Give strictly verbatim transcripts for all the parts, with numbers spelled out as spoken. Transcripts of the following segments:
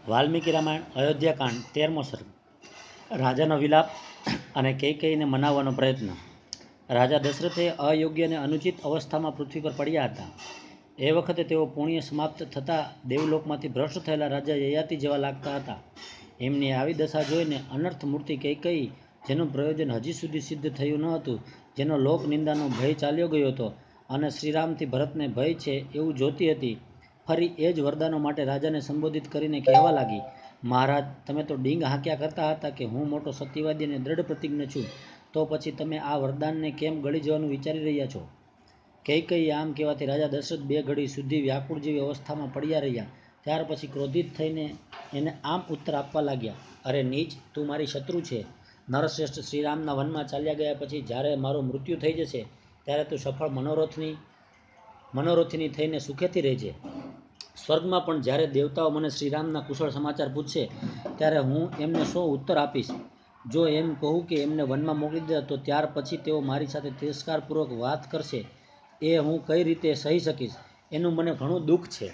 વાલ્મીકી રામાયણ અયોધ્યાકાંડ તેરમો સર્ગ. રાજાનો વિલાપ અને કૈકેયીને મનાવવાનો પ્રયત્ન. રાજા દશરથે અયોગ્ય અને અનુચિત અવસ્થામાં પૃથ્વી પર પડ્યા હતા. એ વખતે તેઓ પુણ્ય સમાપ્ત થતાં દેવલોકમાંથી ભ્રષ્ટ થયેલા રાજા યયાતિ જેવા લાગતા હતા. એમની આવી દશા જોઈને અનર્થ મૂર્તિ કૈકેયી, જેનું પ્રયોજન હજી સુધી સિદ્ધ થયું ન હતું, જેનો લોક નિંદાનો ભય ચાલ્યો ગયો હતો અને શ્રીરામથી ભરતને ભય છે એવું જોતી હતી, ફરી એ જ વરદાનો માટે રાજાને સંબોધિત કરીને કહેવા લાગી, મહારાજ, તમે તો ડીંગ હાંક્યા કરતા હતા કે હું મોટો સત્યવાદી અને દ્રઢ પ્રતિજ્ઞ છું, તો પછી તમે આ વરદાનને કેમ ગળી જવાનું વિચારી રહ્યા છો? કૈકેયી આમ કહેવાથી રાજા દશરથ બે ઘડી સુધી વ્યાકુળ જેવી અવસ્થામાં પડ્યા રહ્યા. ત્યાર પછી ક્રોધિત થઈને એને આમ ઉત્તર આપવા લાગ્યા, અરે નીચ, તું મારી શત્રુ છે. નરશ્રેષ્ઠ શ્રીરામના વનમાં ચાલ્યા ગયા પછી જ્યારે મારું મૃત્યુ થઈ જશે ત્યારે તું સફળ મનોરથની મનોરથની થઈને સુખેથી રહેજે. સ્વર્ગમાં પણ જ્યારે દેવતાઓ મને શ્રીરામના કુશળ સમાચાર પૂછશે ત્યારે હું એમને શું ઉત્તર આપીશ? જો એમ કહું કે એમને વનમાં મોકલી દીધા તો ત્યાર પછી તેઓ મારી સાથે તિરસ્કારપૂર્વક વાત કરશે, એ હું કઈ રીતે સહી શકીશ? એનું મને ઘણું દુઃખ છે.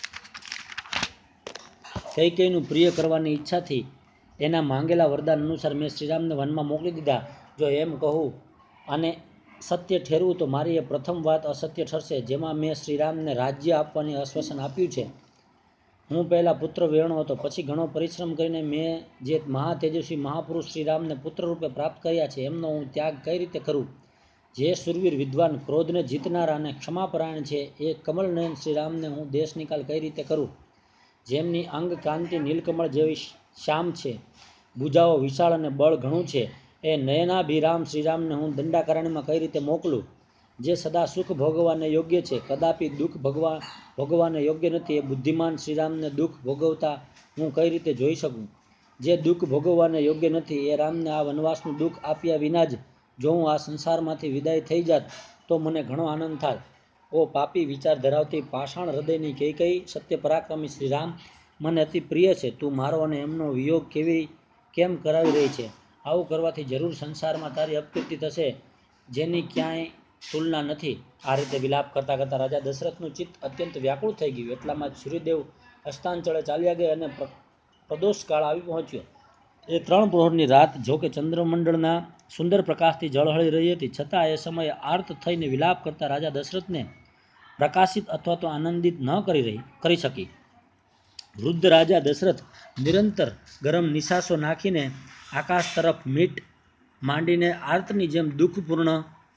કૈકેયીનું પ્રિય કરવાની ઈચ્છાથી એના માંગેલા વરદાન અનુસાર મેં શ્રીરામને વનમાં મોકલી દીધા. જો એમ કહું અને સત્ય ઠેરવું તો મારી એ પ્રથમ વાત અસત્ય ઠરશે, જેમાં મેં શ્રીરામને રાજ્ય આપવાની આશ્વાસન આપ્યું છે. હું પહેલાં પુત્ર વિહોણો હતો, પછી ઘણો પરિશ્રમ કરીને મેં જે મહાતેજસ્વી મહાપુરુષ શ્રીરામને પુત્રરૂપે પ્રાપ્ત કર્યા છે, એમનો હું ત્યાગ કઈ રીતે કરું? જે શૂરવીર વિદ્વાન, ક્રોધને જીતનારા અને ક્ષમાપરાયણ છે, એ કમલનયન શ્રીરામને હું દેશ નિકાલ કઈ રીતે કરું? જેમની અંગ કાંતિ નીલકમળ જેવી શ્યામ છે, ભુજાઓ વિશાળ અને બળ ઘણું છે, એ નયનાભિરામ શ્રીરામને હું દંડાકારણ્યમાં કઈ રીતે મોકલું? જે સદા સુખ ભોગવવાને યોગ્ય છે, કદાપી દુઃખ ભોગવા ભોગવવાને યોગ્ય નથી, એ બુદ્ધિમાન શ્રીરામને દુઃખ ભોગવતા હું કઈ રીતે જોઈ શકું? જે દુઃખ ભોગવવાને યોગ્ય નથી, એ રામને આ વનવાસનું દુઃખ આપ્યા વિના જ જો હું આ સંસારમાંથી વિદાય થઈ જાત તો મને ઘણો આનંદ થાત. ઓ પાપી વિચાર ધરાવતી પાષાણ હૃદયની કૈકેયી, સત્ય પરાક્રમી શ્રીરામ મને અતિ પ્રિય છે. તું મારો અને એમનો વિયોગ કેવી કેમ કરાવી રહી છે? આવું કરવાથી જરૂર સંસારમાં તારી અપકીર્તિ થશે, જેની ક્યાંય તુલના નથી. આ રીતે વિલાપ કરતા કરતા રાજા દશરથનું ચિત્ત અત્યંત વ્યાકુળ થઈ ગયું. એટલામાં જ સૂર્યદેવ અસ્તાંચળે ચાલ્યા ગયા અને પ્રદોષકાળ આવી પહોંચ્યો. એ ત્રણ પ્રહરની રાત જોકે ચંદ્રમંડળના સુંદર પ્રકાશથી ઝળહળી રહી હતી, છતાં એ સમયે આર્ત થઈને વિલાપ કરતા રાજા દશરથને પ્રકાશિત અથવા તો આનંદિત ન કરી રહી કરી શકી. વૃદ્ધ રાજા દશરથ નિરંતર ગરમ નિશાસો નાખીને આકાશ તરફ મીટ માંડીને આર્તની જેમ દુઃખપૂર્ણ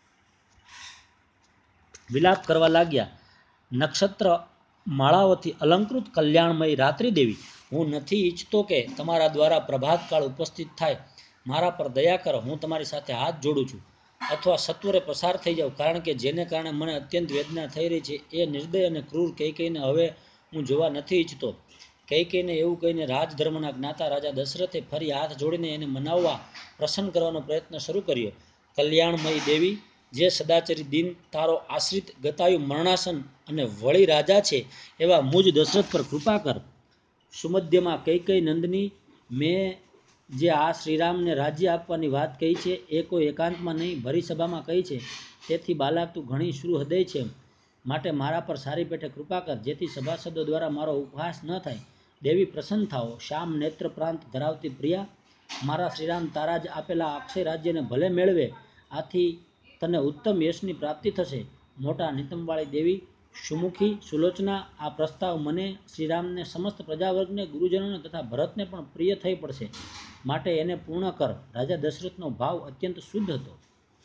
વિલાપ કરવા લાગ્યા. નક્ષત્ર માળાઓથી અલંકૃત કલ્યાણમયી રાત્રિદેવી, હું નથી ઈચ્છતો કે તમારા દ્વારા પ્રભાતકાળ ઉપસ્થિત થાય. મારા પર દયા કરો, હું તમારી સાથે હાથ જોડું છું. અથવા સત્વરે પસાર થઈ જાઓ, કારણ કે જેને કારણે મને અત્યંત વેદના થઈ રહી છે, એ નિર્દય અને ક્રૂર કૈકેયીને હવે હું જોવા નથી ઈચ્છતો. કૈકેયીને એવું કહીને રાજધર્મના જ્ઞાતા રાજા દશરથે ફરી હાથ જોડીને એને મનાવવા, પ્રસન્ન કરવાનો પ્રયત્ન શરૂ કર્યો. કલ્યાણમયી દેવી, જે સદાચરી દિન તારો આશ્રિત ગતાયુ મરણાસન અને વળી રાજા છે, એવા મુજ દશરથ પર કૃપા કર. સુમધ્યમાં કૈકેયી નંદની, મેં જે આ શ્રીરામને રાજ્ય આપવાની વાત કહી છે, એ કોઈ એકાંતમાં નહીં, ભરી સભામાં કહી છે. તેથી બાલક, તું ઘણી સુહૃદય છે, માટે મારા પર સારી પેઠે કૃપા કર, જેથી સભાસદો દ્વારા મારો ઉપહાસ ન થાય. દેવી, પ્રસન્ન થાઓ. શ્યામ નેત્ર પ્રાંત ધરાવતી પ્રિયા, મારા શ્રીરામ તારા જ આપેલા અક્ષય રાજ્યને ભલે મેળવે, આથી તને ઉત્તમ યશની પ્રાપ્તિ થશે. મોટા નિતંબવાળી દેવી, સુમુખી સુલોચના, આ પ્રસ્તાવ મને, શ્રીરામને, સમસ્ત પ્રજાવર્ગને, ગુરુજનોને તથા ભરતને પણ પ્રિય થઈ પડશે, માટે એને પૂર્ણ કર. રાજા દશરથનો ભાવ અત્યંત શુદ્ધ હતો.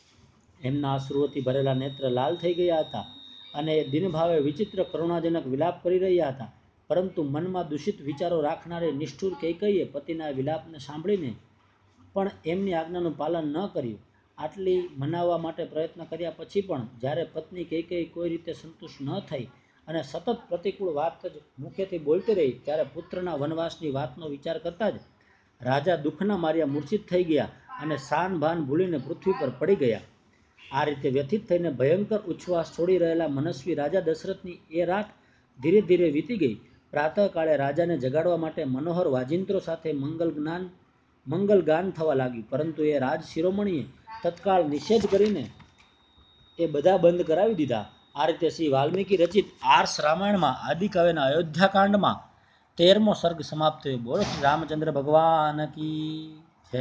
એમના અશ્રુઓથી ભરેલા નેત્ર લાલ થઈ ગયા હતા અને એ દિનભાવે વિચિત્ર કરુણાજનક વિલાપ કરી રહ્યા હતા. પરંતુ મનમાં દૂષિત વિચારો રાખનારી નિષ્ઠુર કૈકેયીએ પતિના વિલાપને સાંભળીને પણ એમની આજ્ઞાનું પાલન ન કર્યું. આટલી મનાવવા માટે પ્રયત્ન કર્યા પછી પણ જ્યારે પત્ની કૈકેયી કોઈ રીતે સંતુષ્ટ ન થઈ અને સતત પ્રતિકૂળ વાત જ મુખેથી બોલતી રહી, ત્યારે પુત્રના વનવાસની વાતનો વિચાર કરતા જ રાજા દુઃખના માર્યા મૂર્છિત થઈ ગયા અને શાન ભાન ભૂલીને પૃથ્વી પર પડી ગયા. આ રીતે વ્યથિત થઈને ભયંકર ઉચ્છ્વાસ છોડી રહેલા મનસ્વી રાજા દશરથની એ રાત ધીરે ધીરે વીતી ગઈ. પ્રાતઃકાળે રાજાને જગાડવા માટે મનોહર વાજિંત્રો સાથે મંગલ જ્ઞાન મંગલ ગાન થવા લાગ્યું, પરંતુ એ રાજ શિરોમણીએ તત્કાળ નિષેધ કરીને એ બધા બંધ કરાવી દીધા. આ રીતે શ્રી વાલ્મીકી રચિત આર્ષ રામાયણમાં આદિકાવ્યના અયોધ્યાકાંડમાં તેરમો સર્ગ સમાપ્ત થયો. બોલો શ્રી રામચંદ્ર ભગવાન કી